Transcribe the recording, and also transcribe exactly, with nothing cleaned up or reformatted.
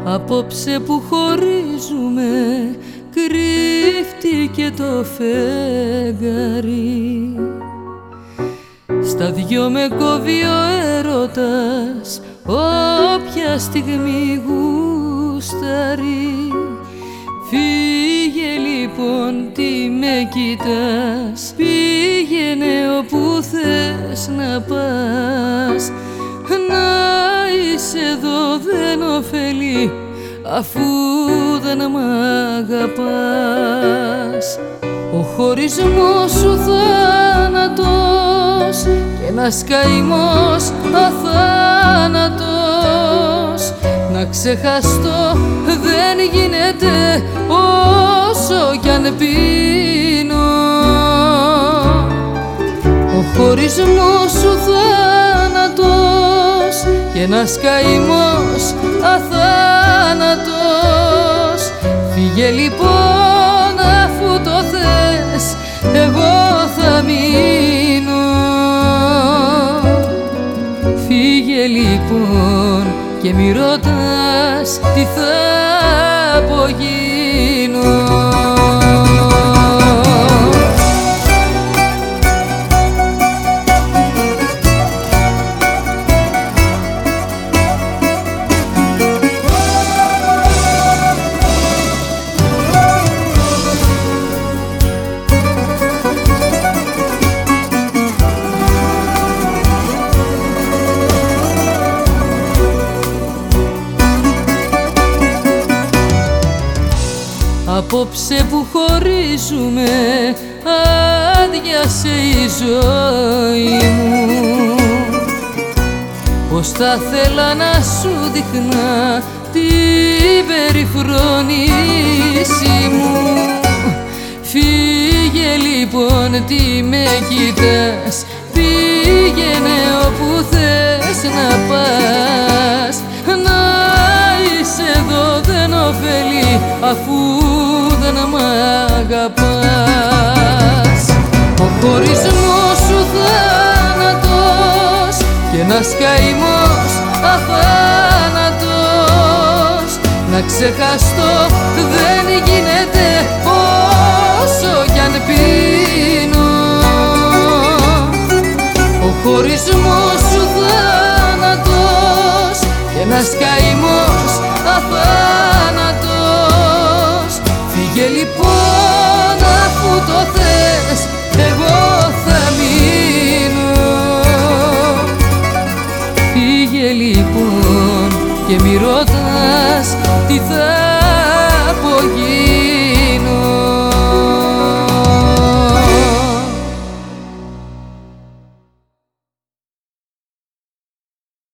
Απόψε που χωρίζουμε κρύφτηκε το φεγγάρι. Στα δυο με κόβει ο έρωτας όποια στιγμή γουστάρει. Φύγε λοιπόν, τι με κοιτάς, πήγαινε όπου θες να πας. Να είσαι εδώ δεν ωφελεί αφού δεν μ' αγαπάς. Ο χωρισμός σου θάνατος και ένας καημός αθάνατος. Να ξεχαστώ δεν γίνεται όσο κι αν πίνω. Ο χωρισμός σου θάνατος και ένας καημός αθάνατος. Φύγε λοιπόν αφού το θες, εγώ θα μείνω. Φύγε λοιπόν και μη ρωτάς τι θα απογίνω. Απόψε που χωρίζουμε άδειασε η ζωή μου. Πως θα θέλα να σου δείχνα την περιφρόνηση μου. Φύγε λοιπόν, τι με κοιτάς, πήγαινε όπου θες να πας. Να είσαι εδώ δεν ωφελεί αφού δεν μ' αγαπάς. Ο χωρισμός σου θάνατος και ένας καημός αθάνατος. Να ξεχαστώ δεν γίνεται όσο κι αν πίνω. Ο χωρισμός σου θάνατος και ένας καημός αθάνατος. Φύγε λοιπόν αφού το θες, εγώ θα μείνω. Φύγε λοιπόν και μη ρωτάς τι θα